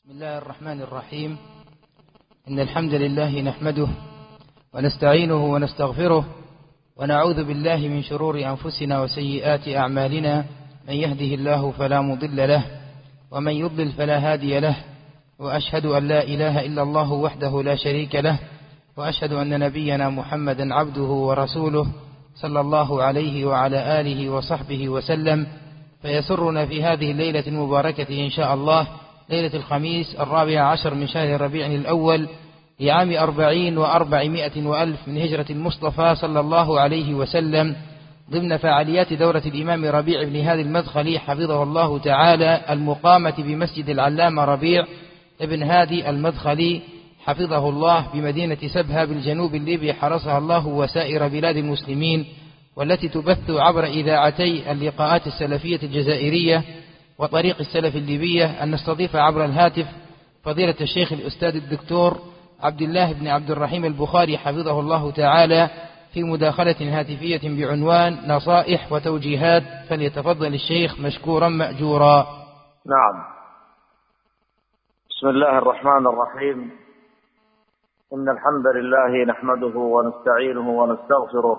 بسم الله الرحمن الرحيم. إن الحمد لله نحمده ونستعينه ونستغفره ونعوذ بالله من شرور أنفسنا وسيئات أعمالنا. من يهده الله فلا مضل له ومن يضلل فلا هادي له، وأشهد أن لا إله إلا الله وحده لا شريك له، وأشهد أن نبينا محمدا عبده ورسوله صلى الله عليه وعلى آله وصحبه وسلم. فيسرنا في هذه الليلة المباركة إن شاء الله، ليلة الخميس 14 من شهر ربيع الأول لعام 40 و400 وألف من هجرة المصطفى صلى الله عليه وسلم، ضمن فعاليات دورة الإمام ربيع بن هادي المدخلي حفظه الله تعالى، المقامة بمسجد العلامة ربيع بن هادي المدخلي حفظه الله بمدينة سبها بالجنوب الليبي، حرسها الله وسائر بلاد المسلمين، والتي تبث عبر إذاعتي اللقاءات السلفية الجزائرية وطريق السلف الليبية. أن نستضيف عبر الهاتف فضيلة الشيخ الأستاذ الدكتور عبد الله بن عبد الرحيم البخاري حفظه الله تعالى في مداخلة هاتفية بعنوان نصائح وتوجيهات، فليتفضل الشيخ مشكورا مأجورا. نعم. بسم الله الرحمن الرحيم. إن الحمد لله نحمده ونستعينه ونستغفره،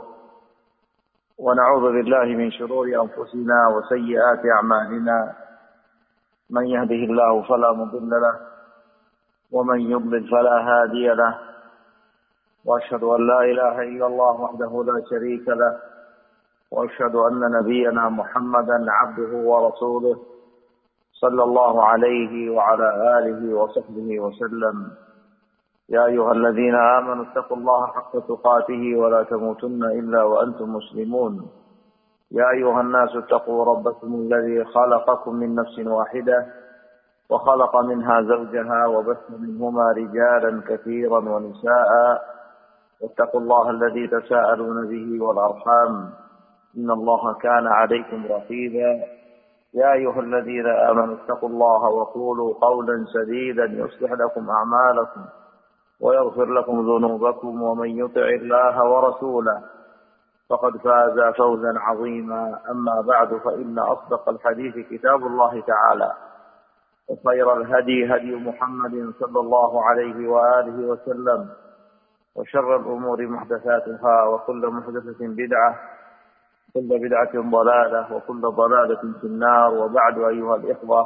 ونعوذ بالله من شرور أنفسنا وسيئات أعمالنا. من يهده الله فلا مضل له ومن يضلل فلا هادي له، وأشهد أن لا إله إلا الله وحده لا شريك له، وأشهد أن نبينا محمدا عبده ورسوله صلى الله عليه وعلى آله وصحبه وسلم. يا أيها الذين آمنوا اتقوا الله حق تقاته ولا تموتن إلا وأنتم مسلمون. يا أيها الناس اتقوا ربكم الذي خلقكم من نفس واحدة وخلق منها زوجها وبث منهما رجالا كثيرا ونساء، واتقوا الله الذي تساءلون به والأرحام إن الله كان عليكم رقيبا. يا أيها الذين آمنوا اتقوا الله وقولوا قولا سديدا يصلح لكم أعمالكم ويغفر لكم ذنوبكم، ومن يطع الله ورسوله فقد فاز فوزا عظيما. أما بعد، فإن أصدق الحديث كتاب الله تعالى، وخير الهدي هدي محمد صلى الله عليه وآله وسلم، وشر الأمور محدثاتها، وكل محدثة بدعة، كل بدعة ضلالة، وكل ضلالة في النار. وبعد، أيها الإخوة،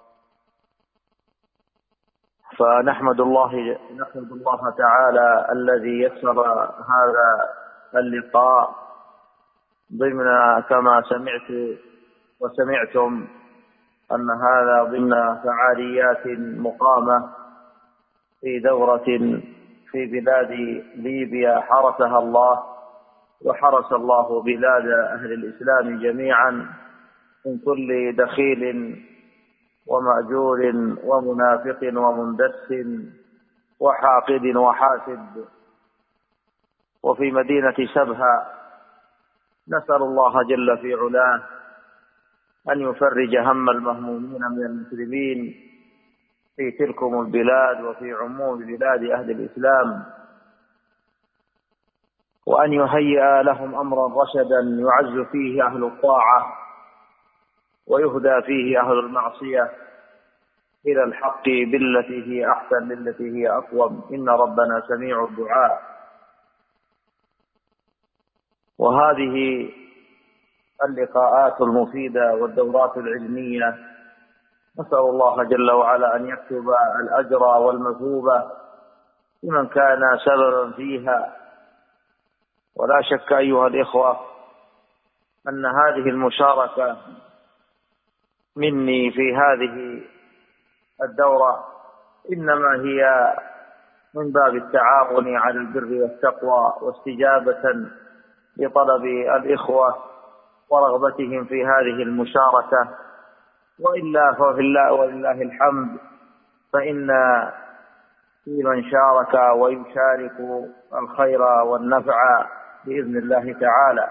فنحمد الله تعالى الذي يسر هذا اللقاء ضمن، كما سمعت وسمعتم، أن هذا ضمن فعاليات مقامة في دورة في بلاد ليبيا حرسها الله وحرس الله بلاد أهل الإسلام جميعا من كل دخيل ومأجور ومنافق ومندس وحاقد وحاسد. وفي مدينة سبها نسأل الله جل في علاه أن يفرج هم المهمومين من المسلمين في تلكم البلاد وفي عموم بلاد أهل الإسلام، وأن يهيئ لهم أمرا رشدا يعز فيه أهل الطاعة ويهدى فيه أهل المعصية إلى الحق بالتي هي أحسن للتي هي أقوم. إن ربنا سميع الدعاء. وهذه اللقاءات المفيدة والدورات العلمية نسأل الله جل وعلا أن يكتب الأجر والمثوبة لمن كان سببا فيها. ولا شك أيها الإخوة أن هذه المشاركة مني في هذه الدورة إنما هي من باب التعاون على البر والتقوى، واستجابة لطلب الإخوة ورغبتهم في هذه المشاركة. وإلا ففي الله ولله الحمد، فإن في من شارك ويشارك الخير والنفع بإذن الله تعالى.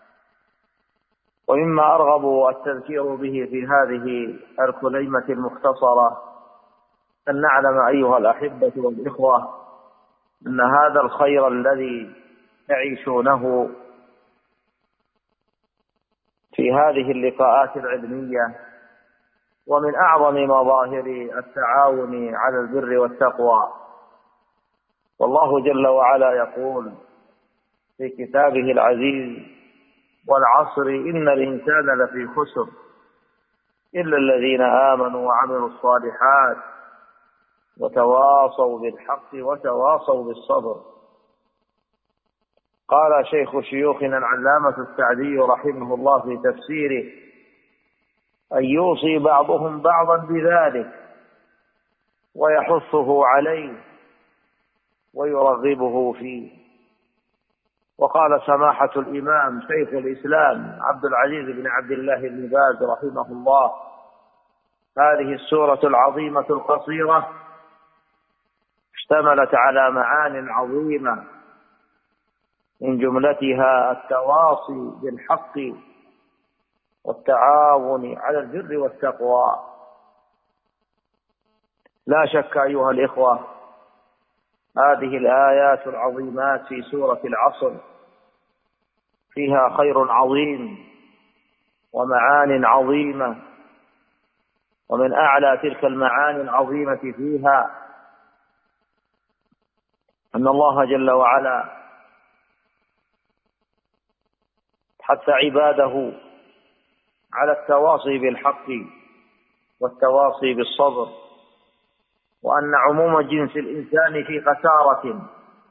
ومما أرغب التذكير به في هذه الكلمة المختصرة أن نعلم أيها الأحبة والإخوة أن هذا الخير الذي يعيشونه في هذه اللقاءات العلمية ومن أعظم مظاهر التعاون على البر والتقوى. والله جل وعلا يقول في كتابه العزيز: والعصر إن الإنسان لفي خسر إلا الذين آمنوا وعملوا الصالحات وتواصوا بالحق وتواصوا بالصبر. قال شيخ شيوخنا العلامة السعدي رحمه الله في تفسيره: أن يوصي بعضهم بعضا بذلك ويحثه عليه ويرغبه فيه. وقال سماحة الإمام شيخ الإسلام عبد العزيز بن عبد الله بن باز رحمه الله: هذه السورة العظيمة القصيرة اشتملت على معان عظيمة، من جملتها التواصي بالحق والتعاون على البر والتقوى. لا شك أيها الإخوة، هذه الآيات العظيمات في سورة العصر فيها خير عظيم ومعان عظيمة، ومن أعلى تلك المعاني العظيمة فيها أن الله جل وعلا حث عباده على التواصي بالحق والتواصي بالصبر، وأن عموم جنس الإنسان في خسارة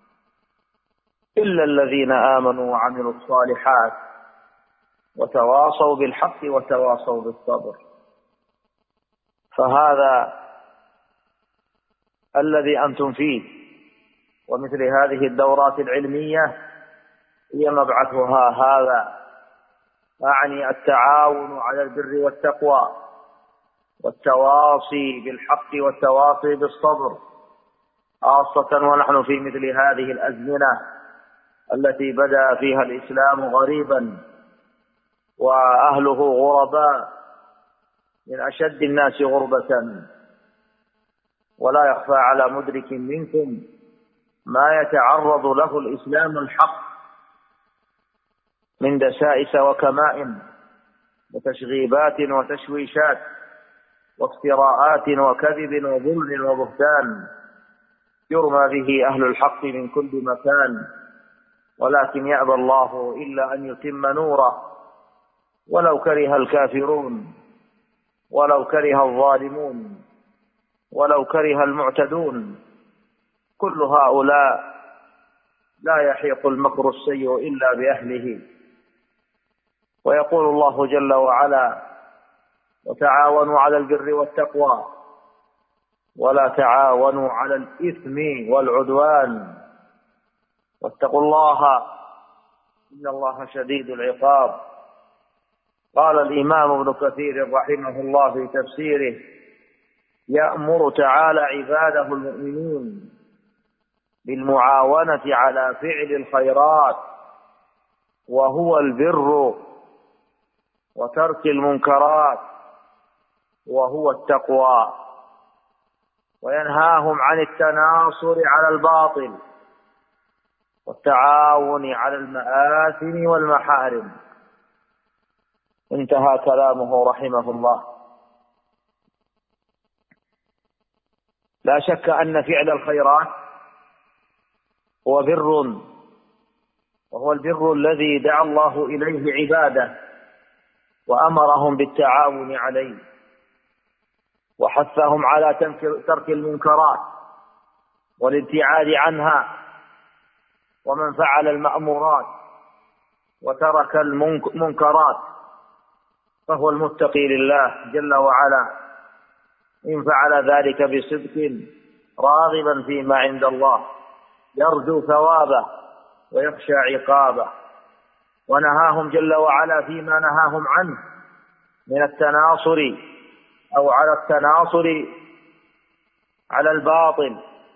إلا الذين آمنوا وعملوا الصالحات وتواصوا بالحق وتواصوا بالصبر. فهذا الذي أنتم فيه، ومثل هذه الدورات العلمية هي مبعثها هذا، أعني التعاون على البر والتقوى والتواصي بالحق والتواصي بالصبر، خاصة ونحن في مثل هذه الأزمنة التي بدأ فيها الإسلام غريبا وأهله غرباء من أشد الناس غربة. ولا يخفى على مدرك منكم ما يتعرض له الإسلام الحق من دسائس وكمائن وتشغيبات وتشويشات وافتراءات وكذب وظلم وبهتان يرمى به أهل الحق من كل مكان، ولكن يأبى الله إلا أن يتم نوره ولو كره الكافرون ولو كره الظالمون ولو كره المعتدون. كل هؤلاء لا يحيق المكر السيء إلا بأهله. ويقول الله جل وعلا: وتعاونوا على البر والتقوى ولا تعاونوا على الإثم والعدوان واتقوا الله إن الله شديد العقاب. قال الإمام ابن كثير رحمه الله في تفسيره: يأمر تعالى عباده المؤمنين بالمعاونة على فعل الخيرات وهو البر، وترك المنكرات وهو التقوى، وينهاهم عن التناصر على الباطل والتعاون على المآثم والمحارم. انتهى كلامه رحمه الله. لا شك أن فعل الخيرات هو بر، وهو البر الذي دعا الله إليه عباده وأمرهم بالتعاون عليه، وحثهم على ترك المنكرات والابتعاد عنها. ومن فعل المأمورات وترك المنكرات فهو المتقي لله جل وعلا، إن فعل ذلك بصدق راغبا فيما عند الله يرجو ثوابه ويخشى عقابه. ونهاهم جل وعلا فيما نهاهم عنه من التناصر أو على التناصر على الباطل،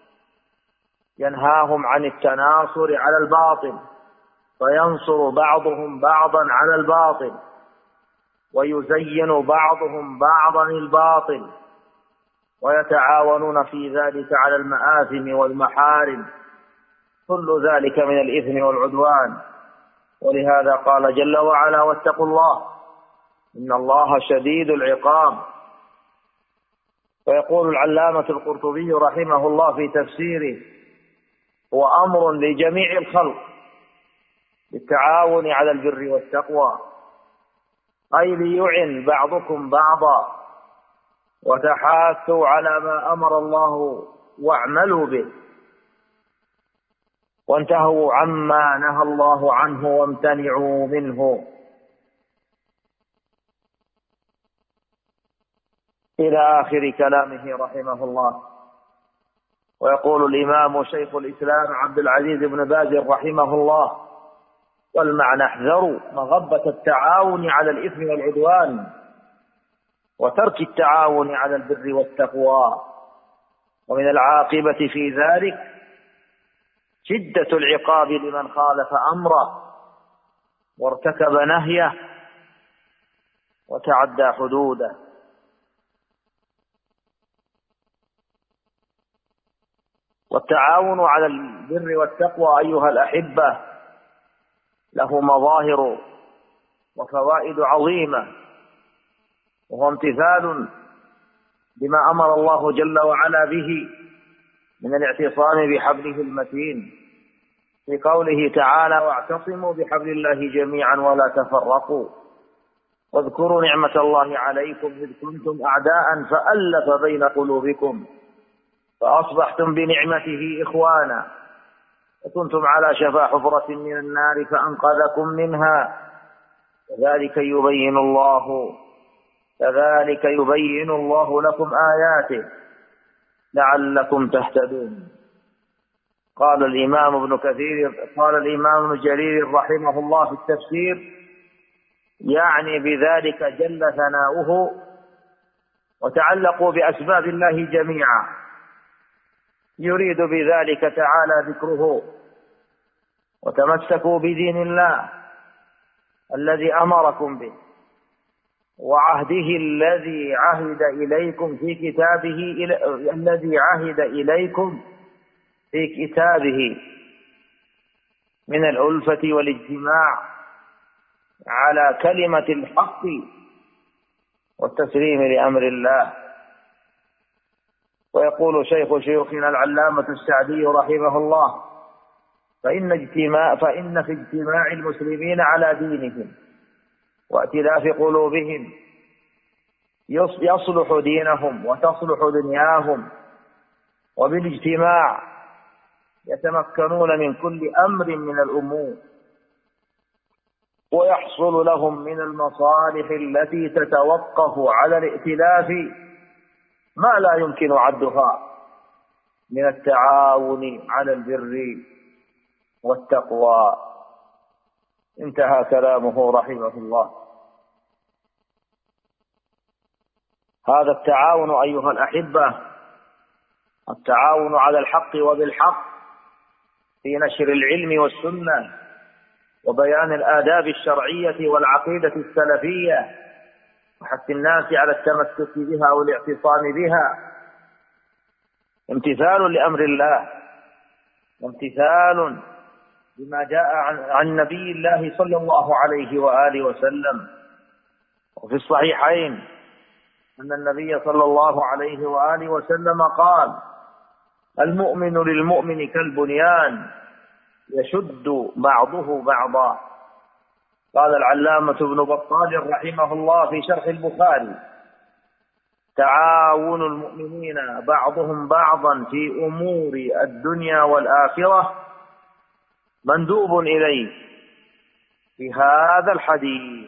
ينهاهم عن التناصر على الباطل فينصر بعضهم بعضا على الباطل ويزين بعضهم بعضا الباطل، ويتعاونون في ذلك على المآثم والمحارم، كل ذلك من الإثم والعدوان. ولهذا قال جل وعلا: واتقوا الله إن الله شديد العقاب. ويقول العلامة القرطبي رحمه الله في تفسيره: هو أمر لجميع الخلق بالتعاون على البر والتقوى، أي ليعن بعضكم بعضا وتحاثوا على ما أمر الله واعملوا به، وانتهوا عما نهى الله عنه وامتنعوا منه، إلى آخر كلامه رحمه الله. ويقول الإمام شيخ الإسلام عبد العزيز بن باز رحمه الله: والمعنى احذروا مغبة التعاون على الإثم والعدوان، وترك التعاون على البر والتقوى، ومن العاقبة في ذلك شدة العقاب لمن خالف أمره وارتكب نهيه وتعدى حدوده. والتعاون على البر والتقوى أيها الأحبة له مظاهر وفوائد عظيمة، وهو امتثال بما أمر الله جل وعلا به من الاعتصام بحبله المتين، في قوله تعالى: واعتصموا بحبل الله جميعا ولا تفرقوا، واذكروا نعمة الله عليكم إذ كنتم أعداء فألف بين قلوبكم فأصبحتم بنعمته إخوانا، وكنتم على شفا حفرة من النار فأنقذكم منها، كذلك يبين الله لكم آياته لعلكم تهتدون. قال الإمام ابن جرير رحمه الله في التفسير: يعني بذلك جل ثناؤه، وتعلقوا بأسباب الله جميعا، يريد بذلك تعالى ذكره، وتمسكوا بدين الله الذي أمركم به، وعهده الذي عهد إليكم في كتابه من الألفة والاجتماع على كلمة الحق والتسليم لأمر الله. ويقول شيخ شيوخنا العلامة السعدي رحمه الله: فإن في اجتماع المسلمين على دينهم وائتلاف قلوبهم يصلح دينهم وتصلح دنياهم، وبالاجتماع يتمكنون من كل أمر من الأمور، ويحصل لهم من المصالح التي تتوقف على الائتلاف ما لا يمكن عدها من التعاون على البر والتقوى. انتهى كلامه رحمه الله. هذا التعاون أيها الأحبة، التعاون على الحق وبالحق في نشر العلم والسنة وبيان الآداب الشرعية والعقيدة السلفية، وحث الناس على التمسك بها والاعتصام بها، امتثال لأمر الله، وامتثال بما جاء عن نبي الله صلى الله عليه وآله وسلم. وفي الصحيحين أن النبي صلى الله عليه وآله وسلم قال: المؤمن للمؤمن كالبنيان يشد بعضه بعضا. قال العلامة ابن بطال رحمه الله في شرح البخاري: تعاون المؤمنين بعضهم بعضا في أمور الدنيا والآخرة مندوب إليه في هذا الحديث.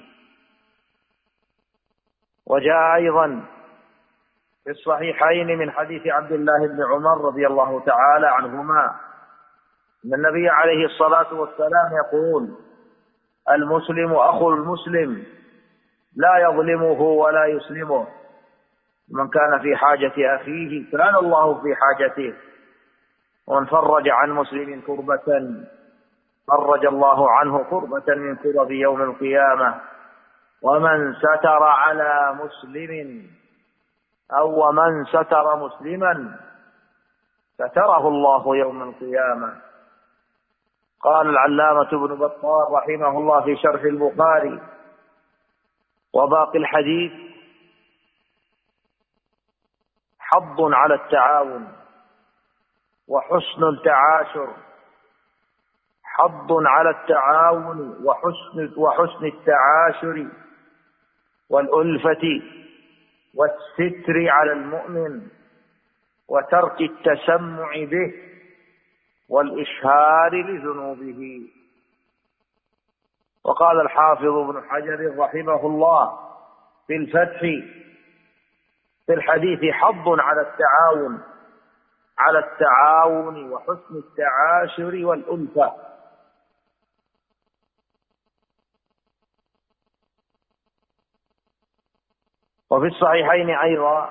وجاء أيضا في الصحيحين من حديث عبد الله بن عمر رضي الله تعالى عنهما أن النبي عليه الصلاة والسلام يقول: المسلم أخو المسلم لا يظلمه ولا يسلمه، من كان في حاجة أخيه كان الله في حاجته، ومن فرج عن مسلم كربة فرج الله عنه كربة من كرب يوم القيامة، ومن ستر على مسلم أو ومن ستر مسلما ستره الله يوم القيامة. قال العلامة ابن بطال رحمه الله في شرح البخاري: وباقي الحديث حض على التعاون وحسن التعاشر، حض على التعاون وحسن التعاشر والألفة والستر على المؤمن وترك التسمع به والإشهار لذنوبه. وقال الحافظ ابن حجر رحمه الله في الفتح في الحديث حض على التعاون وحسن التعاشر والألفة. وفي الصحيحين أيضا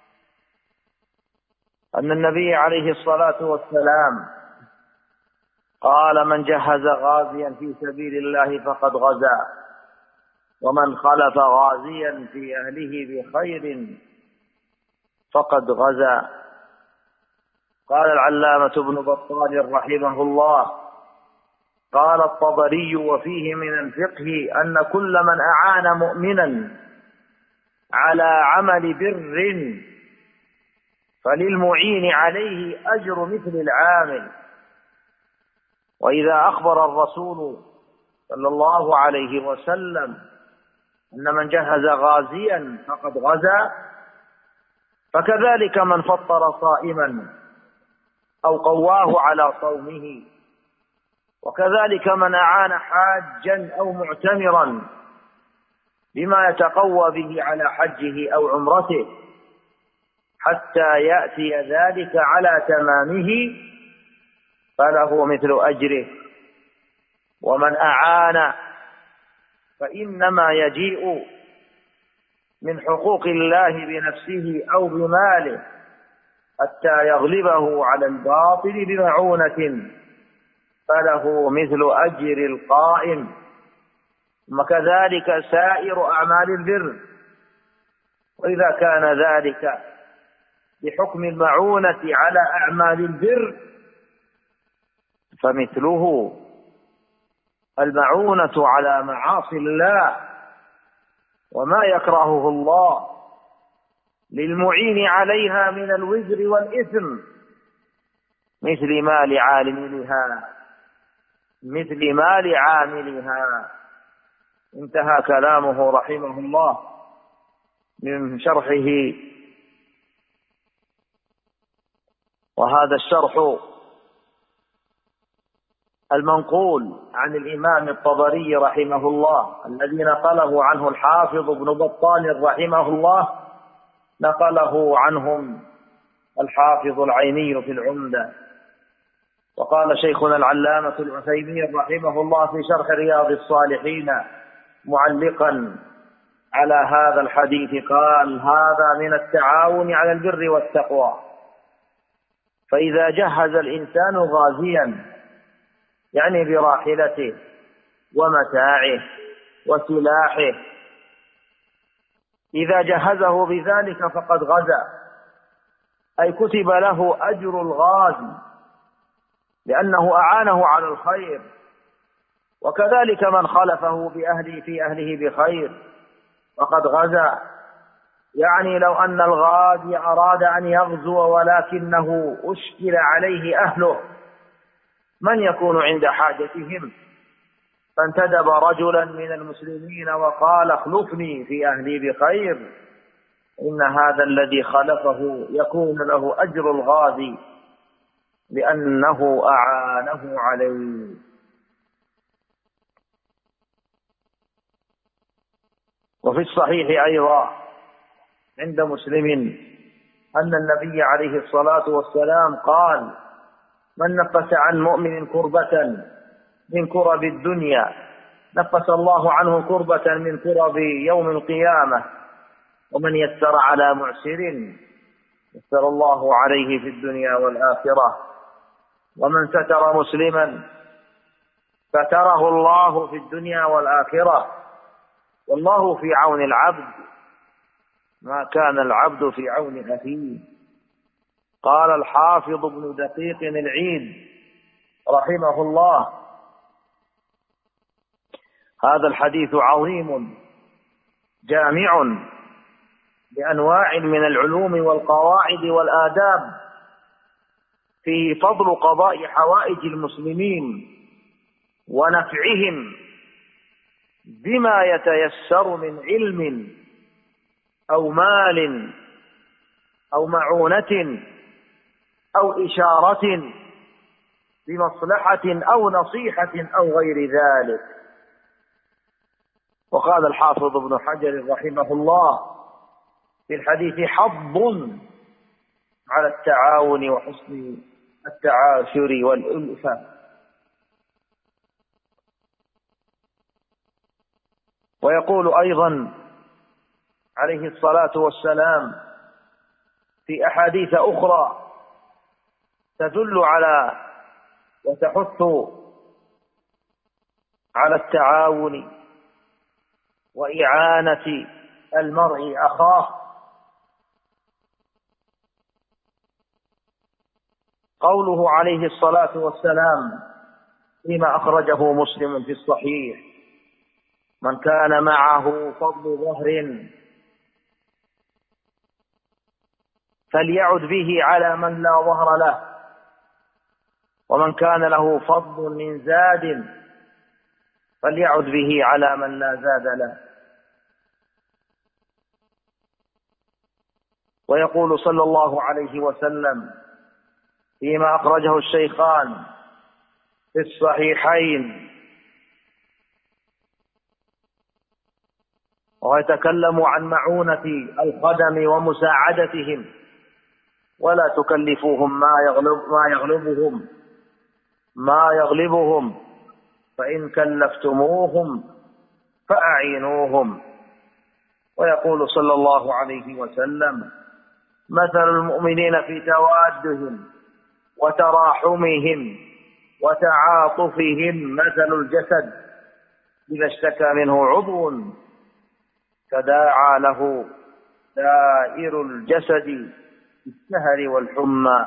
أن النبي عليه الصلاة والسلام قال: من جهز غازيا في سبيل الله فقد غزا، ومن خلف غازيا في أهله بخير فقد غزا. قال العلامة ابن بطال رحمه الله: قال الطبري: وفيه من الفقه أن كل من أعان مؤمنا على عمل بر فللمعين عليه أجر مثل العامل. وإذا أخبر الرسول صلى الله عليه وسلم أن من جهز غازيا فقد غزا، فكذلك من فطر صائما أو قواه على صومه، وكذلك من أعان حاجا أو معتمرا بما يتقوى به على حجه أو عمرته حتى يأتي ذلك على تمامه فله مثل أجره. ومن أعان فإنما يجيء من حقوق الله بنفسه أو بماله حتى يغلبه على الباطل بمعونة فله مثل أجر القائم. وكذلك سائر أعمال البر. وإذا كان ذلك بحكم المعونة على أعمال البر فمثله المعونة على معاصي الله وما يكرهه الله للمعين عليها من الوزر والإثم مثل ما لعاملها. انتهى كلامه رحمه الله من شرحه. وهذا الشرح المنقول عن الإمام الطبري رحمه الله الذي نقله عنه الحافظ ابن بطال رحمه الله، نقله عنهم الحافظ العيني في العمدة. وقال شيخنا العلامة العثيمين رحمه الله في شرح رياض الصالحين معلقا على هذا الحديث قال: هذا من التعاون على البر والتقوى. فإذا جهز الإنسان غازيا يعني براحلته ومتاعه وسلاحه، إذا جهزه بذلك فقد غزا، أي كتب له أجر الغازي لأنه أعانه على الخير. وكذلك من خلفه في أهله بخير فقد غزا، يعني لو أن الغازي أراد أن يغزو ولكنه أشكل عليه أهله، من يكون عند حاجتهم؟ فانتدب رجلا من المسلمين وقال: اخلفني في أهلي بخير، إن هذا الذي خلفه يكون له أجر الغازي لأنه أعانه عليه. وفي الصحيح أيضا عند مسلم أن النبي عليه الصلاة والسلام قال: من نفس عن مؤمن كربة من كرب الدنيا نفس الله عنه كربة من كرب يوم القيامة، ومن يسر على معسر يسر الله عليه في الدنيا والآخرة، ومن ستر مسلما ستره الله في الدنيا والآخرة، والله في عون العبد ما كان العبد في عون أخيه. قال الحافظ ابن دقيق العيد رحمه الله: هذا الحديث عظيم جامع بأنواع من العلوم والقواعد والآداب، فيه فضل قضاء حوائج المسلمين ونفعهم بما يتيسر من علم أو مال أو معونة أو إشارة بمصلحة أو نصيحة أو غير ذلك. وقال الحافظ ابن حجر رحمه الله في الحديث: حض على التعاون وحسن التعاشر والألفة. ويقول أيضا عليه الصلاة والسلام في أحاديث أخرى تدل على وتحث على التعاون وإعانة المرء أخاه. قوله عليه الصلاة والسلام فيما أخرجه مسلم في الصحيح: من كان معه فضل ظهر فليعد به على من لا ظهر له، ومن كان له فضل من زاد فليعد به على من لا زاد له. ويقول صلى الله عليه وسلم فيما أخرجه الشيخان في الصحيحين ويتكلم عن معونة الخدم ومساعدتهم: ولا تكلفوهم ما يغلبهم فإن كلفتموهم فأعينوهم. ويقول صلى الله عليه وسلم: مثل المؤمنين في توادهم وتراحمهم وتعاطفهم مثل الجسد إذا اشتكى منه عضو تداعى له سائر الجسد بالسهر والحمى.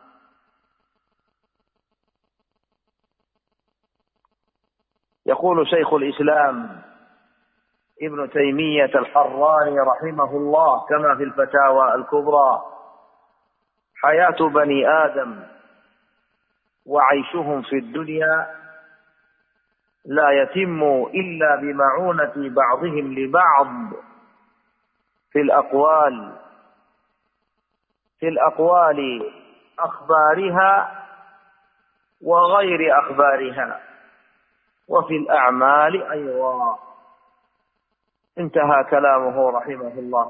يقول شيخ الإسلام ابن تيمية الحراني رحمه الله كما في الفتاوى الكبرى: حياة بني آدم وعيشهم في الدنيا لا يتم إلا بمعونة بعضهم لبعض في الأقوال أخبارها وغير أخبارها، وفي الأعمال أيضا. انتهى كلامه رحمه الله.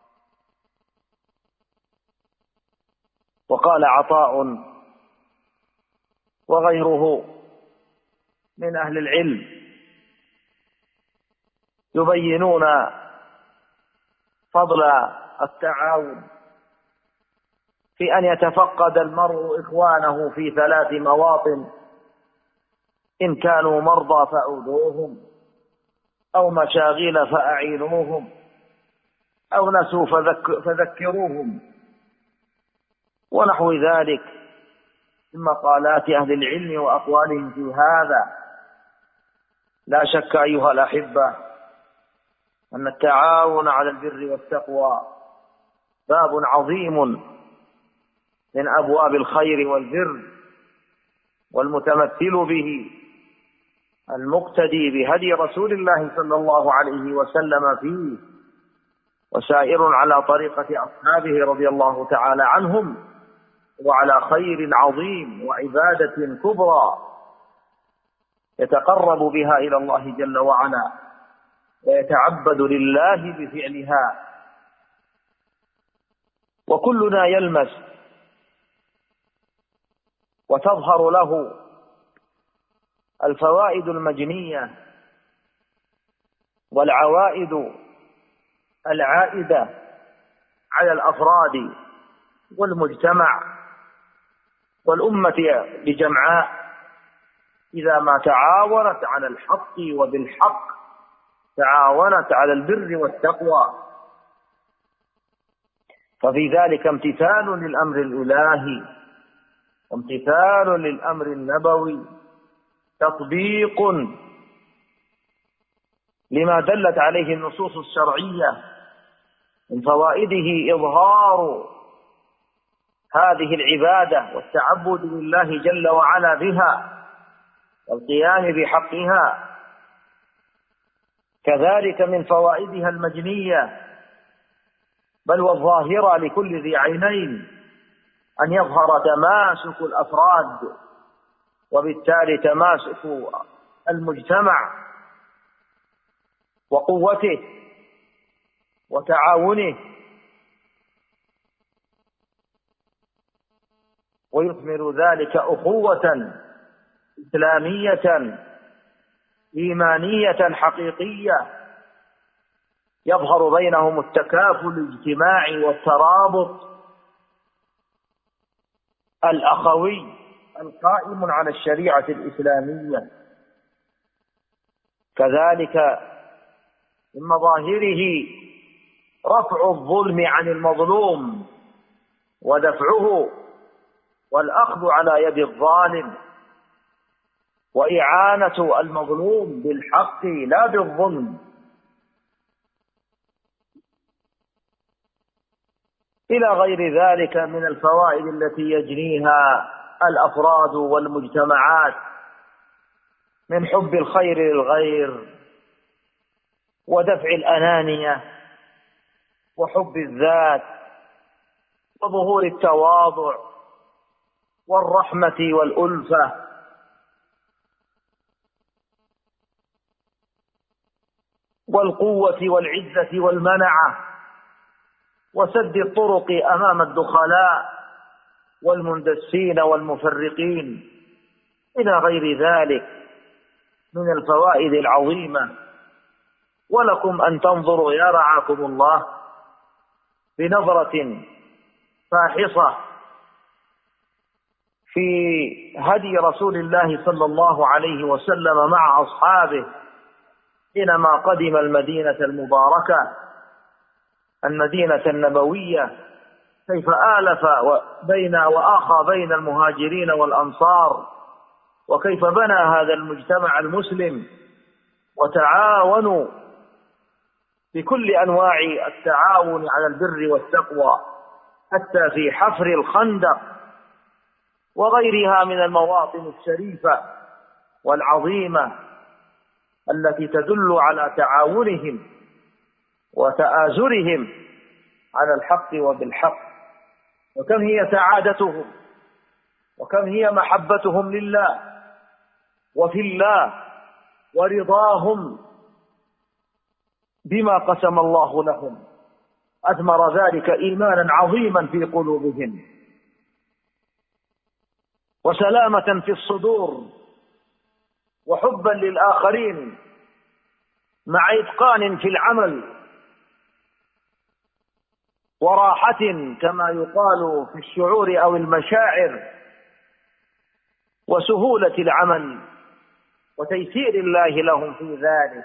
وقال عطاء وغيره من أهل العلم يبينون فضل التعاون في أن يتفقد المرء إخوانه في 3 مواطن: إن كانوا مرضى فعودوهم، أو مشاغل فأعينوهم، أو نسوا فذكروهم، ونحو ذلك من مقالات أهل العلم وأقوالهم في هذا. لا شك أيها الأحبة أن التعاون على البر والتقوى باب عظيم من أبواب الخير والبر، والمتمثل به المقتدي بهدي رسول الله صلى الله عليه وسلم فيه، وسائر على طريقة أصحابه رضي الله تعالى عنهم، وعلى خير عظيم وعبادة كبرى يتقرب بها إلى الله جل وعلا ويتعبد لله بفعلها. وكلنا يلمس وتظهر له الفوائد المجنية والعوائد العائدة على الأفراد والمجتمع والأمة بجمعاء إذا ما تعاونت على الحق وبالحق، تعاونت على البر والتقوى. ففي ذلك امتثال للأمر الإلهي وامتثال للأمر النبوي، تطبيق لما دلت عليه النصوص الشرعية من فوائده إظهار هذه العبادة والتعبد لله جل وعلا بها والقيام بحقها. كذلك من فوائدها المجنية بل والظاهرة لكل ذي عينين أن يظهر تماسك الأفراد وبالتالي تماسك المجتمع وقوته وتعاونه، ويثمر ذلك أخوة إسلامية إيمانية حقيقية يظهر بينهم التكافل الاجتماعي والترابط الأخوي القائم على الشريعة الإسلامية. كذلك من مظاهره رفع الظلم عن المظلوم ودفعه والأخذ على يد الظالم وإعانة المظلوم بالحق لا بالظلم، إلى غير ذلك من الفوائد التي يجنيها الأفراد والمجتمعات من حب الخير للغير ودفع الأنانية وحب الذات وظهور التواضع والرحمة والألفة والقوة والعزة والمنعة وسد الطرق أمام الدخلاء والمندسين والمفرقين، إلى غير ذلك من الفوائد العظيمة. ولكم أن تنظروا يا رعاكم الله بنظرة فاحصة في هدي رسول الله صلى الله عليه وسلم مع أصحابه حينما قدم المدينة المباركة المدينة النبوية، كيف آلف وآخى بين المهاجرين والأنصار، وكيف بنى هذا المجتمع المسلم وتعاونوا بكل أنواع التعاون على البر والتقوى حتى في حفر الخندق وغيرها من المواطن الشريفة والعظيمة التي تدل على تعاونهم وتآزرهم على الحق وبالحق، وكم هي سعادتهم وكم هي محبتهم لله وفي الله ورضاهم بما قسم الله لهم. أثمر ذلك إيمانا عظيما في قلوبهم وسلامة في الصدور وحبا للآخرين مع إتقان في العمل وراحة كما يقال في الشعور أو المشاعر وسهولة العمل وتيسير الله لهم في ذلك.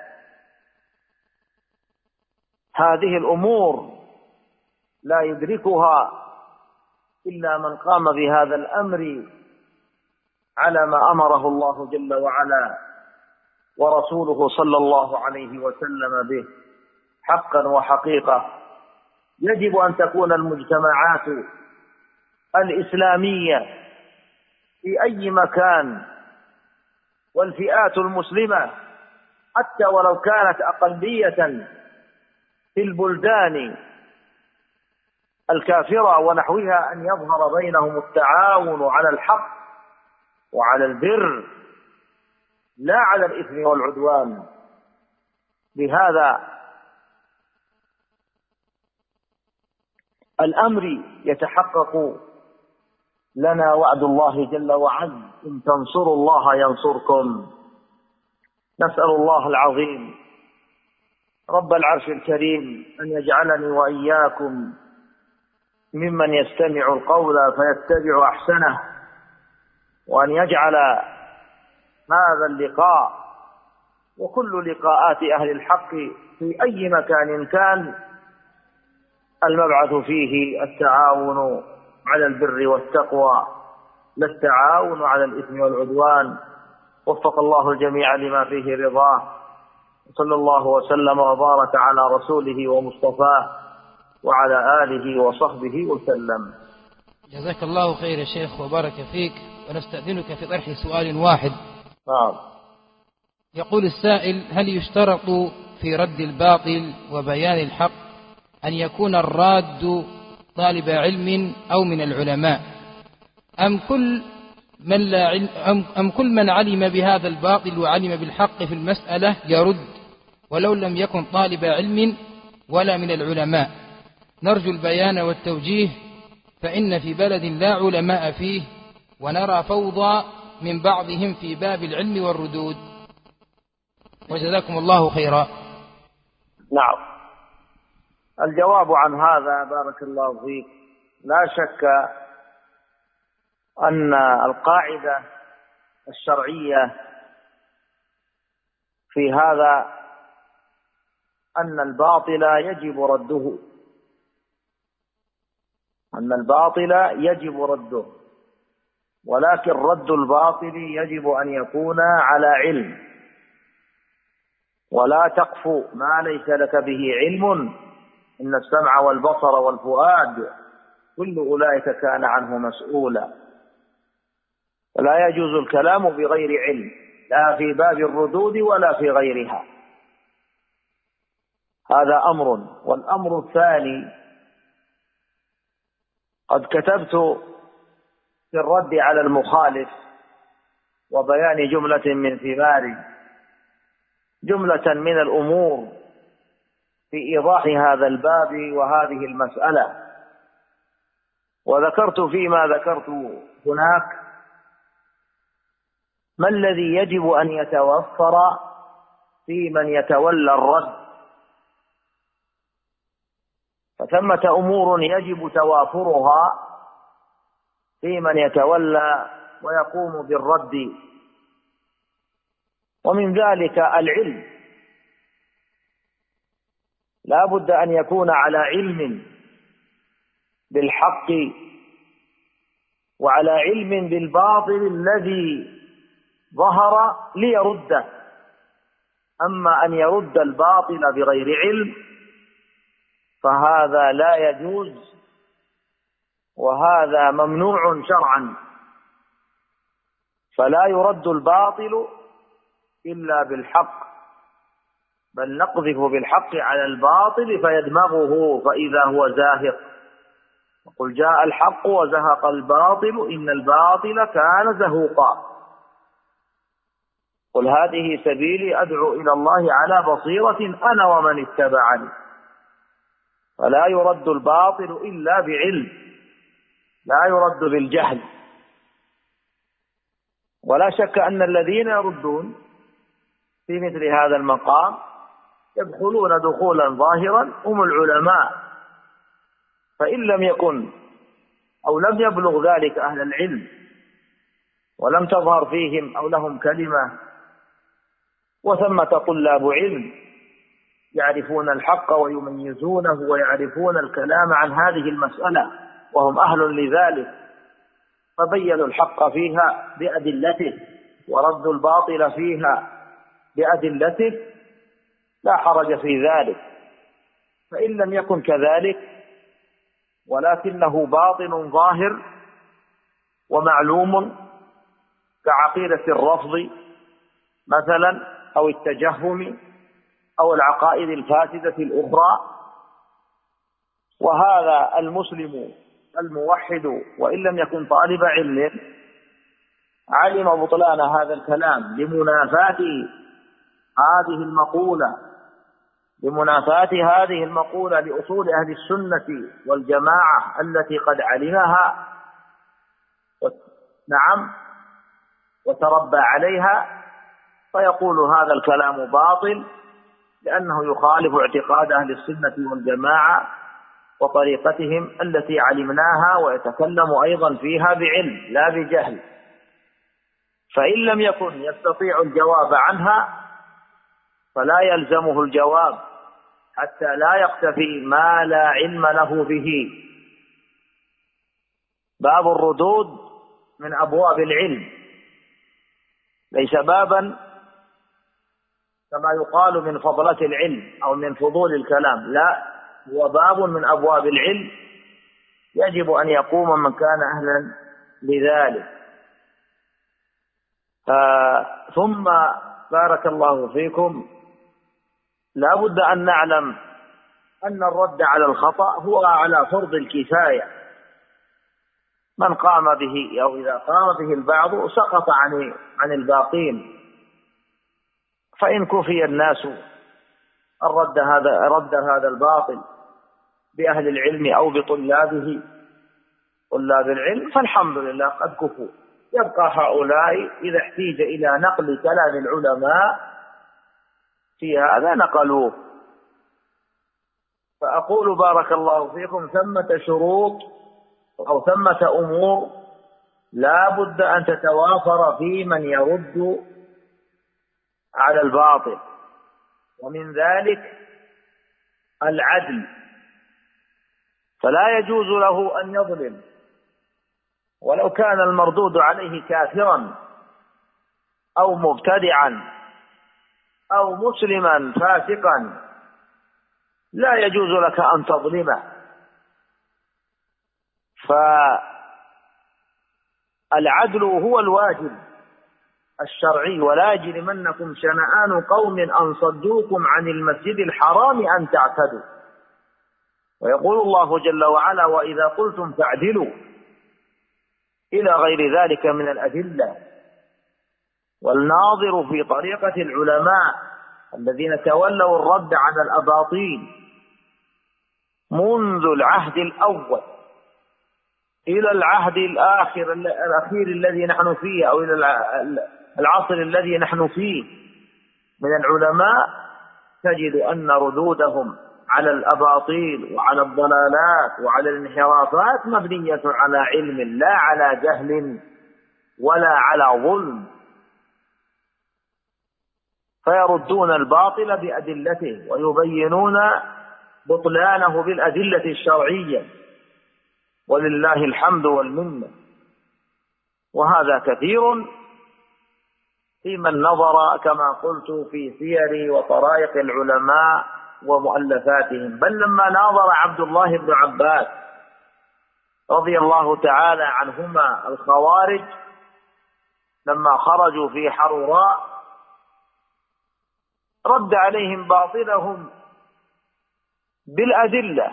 هذه الأمور لا يدركها إلا من قام بهذا الأمر على ما أمره الله جل وعلا ورسوله صلى الله عليه وسلم به حقا وحقيقة. يجب أن تكون المجتمعات الإسلامية في أي مكان والفئات المسلمة حتى ولو كانت أقلية في البلدان الكافرة ونحوها أن يظهر بينهم التعاون على الحق وعلى البر لا على الإثم والعدوان. بهذا الأمر يتحقق لنا وعد الله جل وعز: إن تنصروا الله ينصركم. نسأل الله العظيم رب العرش الكريم أن يجعلني وإياكم ممن يستمع القول فيتبع أحسنه، وأن يجعل هذا اللقاء وكل لقاءات أهل الحق في أي مكان كان المبعث فيه التعاون على البر والتقوى لا التعاون على الإثم والعدوان. وفق الله الجميع لما فيه رضاه، صلى الله وسلم وبارك على رسوله ومصطفاه وعلى آله وصحبه وسلم. جزاك الله خير يا شيخ وبارك فيك، ونستأذنك في طرح سؤال واحد. يقول السائل: هل يشترط في رد الباطل وبيان الحق أن يكون الراد طالب علم أو من العلماء، أم كل من علم بهذا الباطل وعلم بالحق في المسألة يرد ولو لم يكن طالب علم ولا من العلماء؟ نرجو البيان والتوجيه، فإن في بلد لا علماء فيه ونرى فوضى من بعضهم في باب العلم والردود، وجزاكم الله خيرا. نعم، الجواب عن هذا بارك الله فيك، لا شك أن القاعدة الشرعية في هذا أن الباطل يجب رده، أن الباطل يجب رده، ولكن رد الباطل يجب أن يكون على علم، ولا تقف ما ليس لك به علم، إن السمع والبصر والفؤاد كل أولئك كان عنه مسؤولا. فلا يجوز الكلام بغير علم، لا في باب الردود ولا في غيرها. هذا أمر. والأمر الثاني: قد كتبت في الرد على المخالف وبيان جملة من ثمار جملة من الأمور في إيضاح هذا الباب وهذه المسألة، وذكرت فيما ذكرت هناك ما الذي يجب أن يتوفر في من يتولى الرد. فثمة أمور يجب توافرها في من يتولى ويقوم بالرد، ومن ذلك العلم. لا بد أن يكون على علم بالحق وعلى علم بالباطل الذي ظهر ليرده. أما أن يرد الباطل بغير علم فهذا لا يجوز، وهذا ممنوع شرعا. فلا يرد الباطل إلا بالحق، بل نقذف بالحق على الباطل فيدمغه فإذا هو زاهق. وقل جاء الحق وزهق الباطل إن الباطل كان زهوقا. قل هذه سبيلي أدعو إلى الله على بصيرة أنا ومن اتبعني. فلا يرد الباطل إلا بعلم، لا يرد بالجهل. ولا شك أن الذين يردون في مثل هذا المقام يدخلون دخولا ظاهرا هم العلماء، فإن لم يكن أو لم يبلغ ذلك أهل العلم ولم تظهر فيهم أو لهم كلمة، وثمة طلاب علم يعرفون الحق ويميزونه ويعرفون الكلام عن هذه المسألة وهم أهل لذلك، فبينوا الحق فيها بأدلته وردوا الباطل فيها بأدلته، لا حرج في ذلك. فإن لم يكن كذلك ولكنه باطن ظاهر ومعلوم كعقيدة الرفض مثلا أو التجهم أو العقائد الفاسدة الأخرى، وهذا المسلم الموحد وإن لم يكن طالب علم علم بطلان هذا الكلام لمنافاة هذه المقولة لأصول أهل السنة والجماعة التي قد علمها وتربى عليها، فيقول هذا الكلام باطل لأنه يخالف اعتقاد أهل السنة والجماعة وطريقتهم التي علمناها، ويتكلم أيضا فيها بعلم لا بجهل. فإن لم يكن يستطيع الجواب عنها فلا يلزمه الجواب حتى لا يقتفي ما لا علم له به. باب الردود من أبواب العلم، ليس بابا كما يقال من فضلة العلم أو من فضول الكلام، لا، هو باب من أبواب العلم يجب أن يقوم من كان أهلا لذلك. ثم بارك الله فيكم، لا بد أن نعلم أن الرد على الخطأ هو على فرض الكفاية، من قام به أو إذا قام به البعض سقط عن الباقين، فإن كفي الناس رد هذا الباطل بأهل العلم أو بطلابه طلاب العلم فالحمد لله قد كفوا. يبقى هؤلاء إذا احتيج إلى نقل كلام العلماء في هذا نقلوه. فأقول بارك الله فيكم ثمة شروط أو ثمة أمور لا بد أن تتوافر في من يرد على الباطل، ومن ذلك العدل، فلا يجوز له أن يظلم ولو كان المردود عليه كافرا أو مبتدعا أو مسلما فاسقا، لا يجوز لك أن تظلمه. فالعدل هو الواجب الشرعي، ولا يجرمنكم شنآن قوم أن صدوكم عن المسجد الحرام أن تعتدوا. ويقول الله جل وعلا: وإذا قلتم فاعدلوا، إلى غير ذلك من الأدلة. والناظر في طريقة العلماء الذين تولوا الرد على الأباطيل منذ العهد الأول إلى العهد الأخير الذي نحن فيه، أو إلى العصر الذي نحن فيه من العلماء، تجد أن ردودهم على الأباطيل وعلى الضلالات وعلى الانحرافات مبنية على علم، لا على جهل ولا على ظلم، فيردون الباطل بأدلته ويبينون بطلانه بالأدلة الشرعية، ولله الحمد والمنة. وهذا كثير في من نظر كما قلت في سير وطرائق العلماء ومؤلفاتهم. بل لما ناظر عبد الله بن عباس رضي الله تعالى عنهما الخوارج لما خرجوا في حروراء، رد عليهم باطلهم بالأدلة،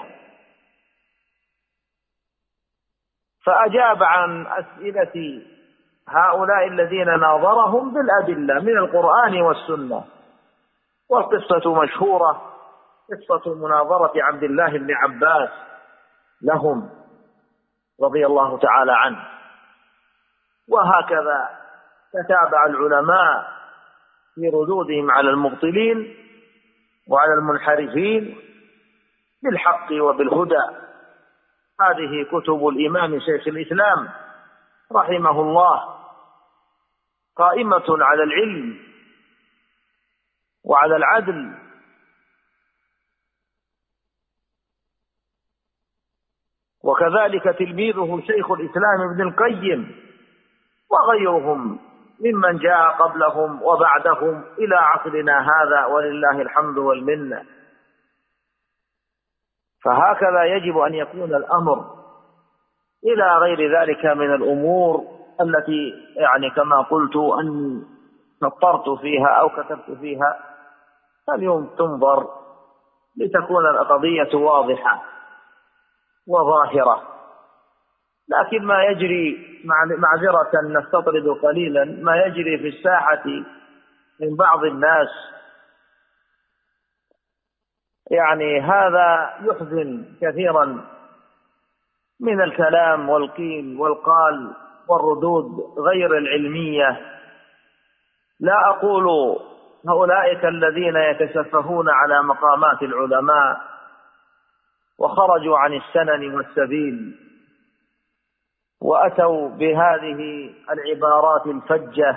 فأجاب عن أسئلة هؤلاء الذين ناظرهم بالأدلة من القرآن والسنة. والقصة مشهورة، قصة مناظرة عبد الله بن عباس لهم رضي الله تعالى عنه. وهكذا تتابع العلماء في ردودهم على المبطلين وعلى المنحرفين بالحق وبالهدى. هذه كتب الإمام شيخ الإسلام رحمه الله قائمة على العلم وعلى العدل. وكذلك تلميذه شيخ الإسلام ابن القيم وغيرهم ممن جاء قبلهم وبعدهم إلى عصرنا هذا، ولله الحمد والمنة. فهكذا يجب أن يكون الأمر، إلى غير ذلك من الأمور التي يعني كما قلت أن نطرت فيها أو كتبت فيها، فاليوم تنظر لتكون القضية واضحة وظاهرة. لكن ما يجري، معذرة نستطرد قليلا، ما يجري في الساحة من بعض الناس يعني هذا يحزن كثيرا من الكلام والقيل والقال والردود غير العلمية. لا أقول هؤلاء الذين يتسفهون على مقامات العلماء وخرجوا عن السنن والسبيل وأتوا بهذه العبارات الفجة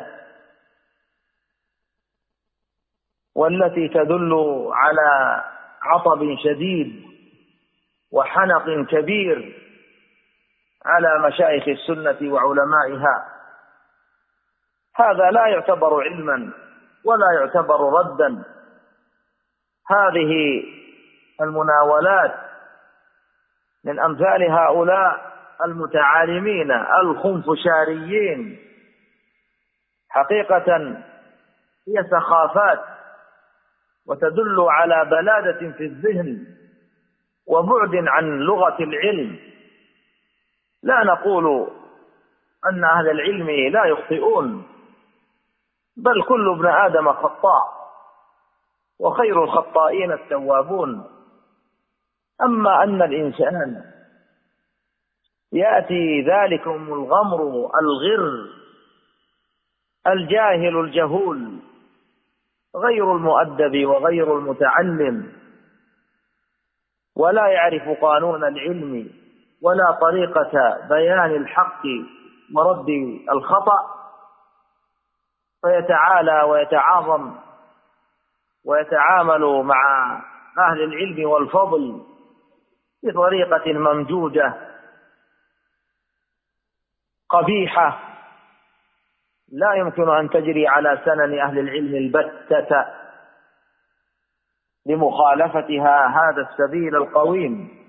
والتي تدل على عطب شديد وحنق كبير على مشايخ السنة وعلمائها. هذا لا يعتبر علما ولا يعتبر ردا. هذه المناولات من أمثال هؤلاء المتعالمين الخنفشاريين حقيقة هي سخافات وتدل على بلادة في الذهن وبعد عن لغة العلم. لا نقول أن أهل العلم لا يخطئون، بل كل ابن آدم خطاء وخير الخطائين التوابون. أما أن الإنسان يأتي ذلكم الغمر الغر الجاهل الجهول غير المؤدب وغير المتعلم ولا يعرف قانون العلم ولا طريقة بيان الحق ورد الخطأ، فيتعالى ويتعاظم ويتعامل مع أهل العلم والفضل بطريقة ممجودة قبيحة لا يمكن أن تجري على سنن أهل العلم البتة لمخالفتها هذا السبيل القويم.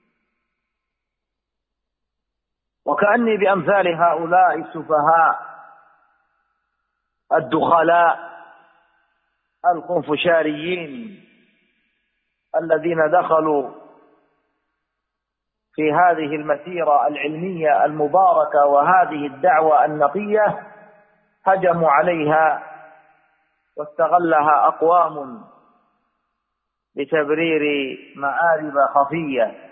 وكأني بأمثال هؤلاء السفهاء الدخلاء الخنفشاريين الذين دخلوا في هذه المسيرة العلمية المباركة وهذه الدعوة النقية هجموا عليها واستغلها أقوام لتبرير مآرب خفية.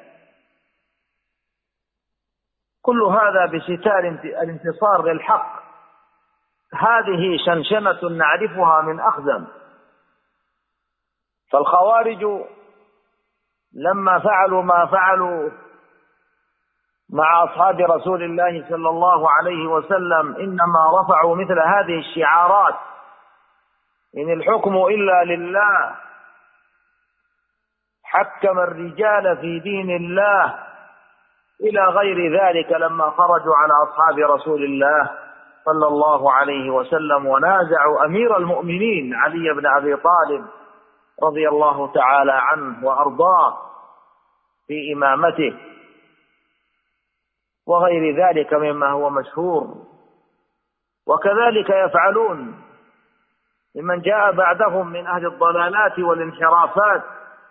كل هذا بستار الانتصار للحق. هذه شنشنة نعرفها من أخزم. فالخوارج لما فعلوا ما فعلوا مع أصحاب رسول الله صلى الله عليه وسلم إنما رفعوا مثل هذه الشعارات: إن الحكم إلا لله، حكم الرجال في دين الله، إلى غير ذلك، لما خرجوا على أصحاب رسول الله صلى الله عليه وسلم ونازعوا أمير المؤمنين علي بن أبي طالب رضي الله تعالى عنه وأرضاه في إمامته وغير ذلك مما هو مشهور. وكذلك يفعلون لمن جاء بعدهم من أهل الضلالات والانحرافات،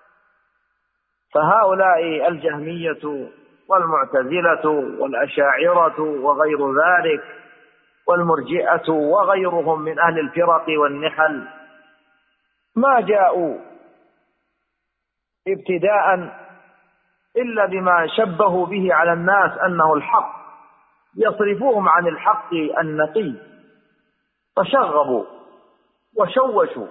فهؤلاء الجهمية والمعتزلة والأشاعرة وغير ذلك والمرجئة وغيرهم من أهل الفرق والنحل ما جاءوا ابتداء إلا بما شبهوا به على الناس أنه الحق، يصرفوهم عن الحق النقي، فشغبوا وشوشوا.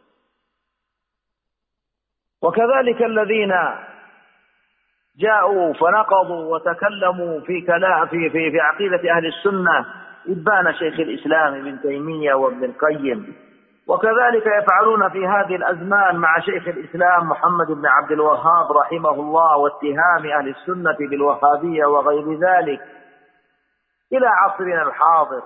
وكذلك الذين جاءوا فنقضوا وتكلموا في عقيدة أهل السنة إبان شيخ الإسلام ابن تيمية وابن القيم، وكذلك يفعلون في هذه الأزمان مع شيخ الإسلام محمد بن عبد الوهاب رحمه الله، واتهام أهل السنة بالوهابية وغير ذلك إلى عصرنا الحاضر.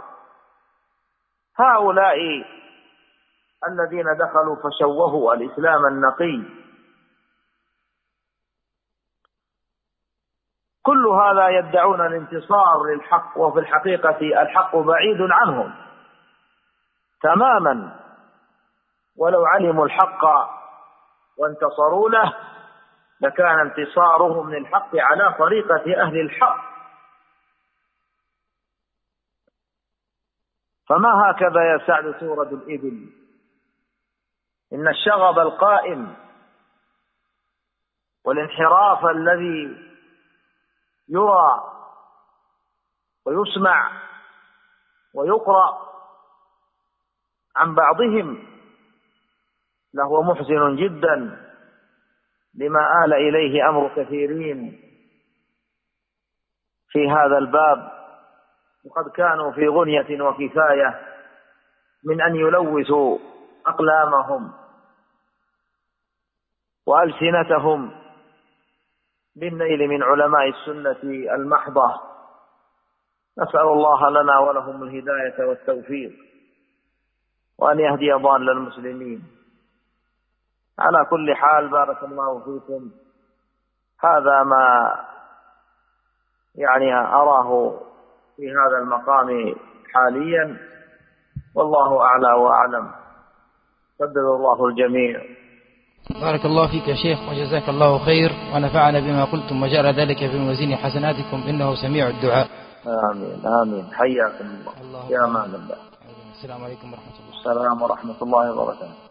هؤلاء الذين دخلوا فشوهوا الإسلام النقي. كل هذا يدعون الانتصار للحق، وفي الحقيقة الحق بعيد عنهم تماما. ولو علموا الحق وانتصروا له لكان انتصارهم للحق على طريقة أهل الحق. فما هكذا يا سعد سورة الإبل؟ إن الشغب القائم والانحراف الذي يرى ويسمع ويقرأ عن بعضهم لهو محزن جدا لما آل إليه أمر كثيرين في هذا الباب، وقد كانوا في غنية وكفاية من أن يلوثوا أقلامهم وألسنتهم بالنيل من علماء السنة المحضة. نسأل الله لنا ولهم الهداية والتوفيق، وأن يهدي ضال المسلمين. على كل حال بارك الله فيكم، هذا ما يعني أراه في هذا المقام حاليا، والله أعلى وأعلم. سدد الله الجميع. بارك الله فيك يا شيخ وجزاك الله خير، ونفعنا بما قلتم وجعل ذلك في موازين حسناتكم إنه سميع الدعاء. آمين آمين. حياكم الله. يا مان الله. السلام عليكم ورحمة الله. السلام ورحمة الله وبركاته.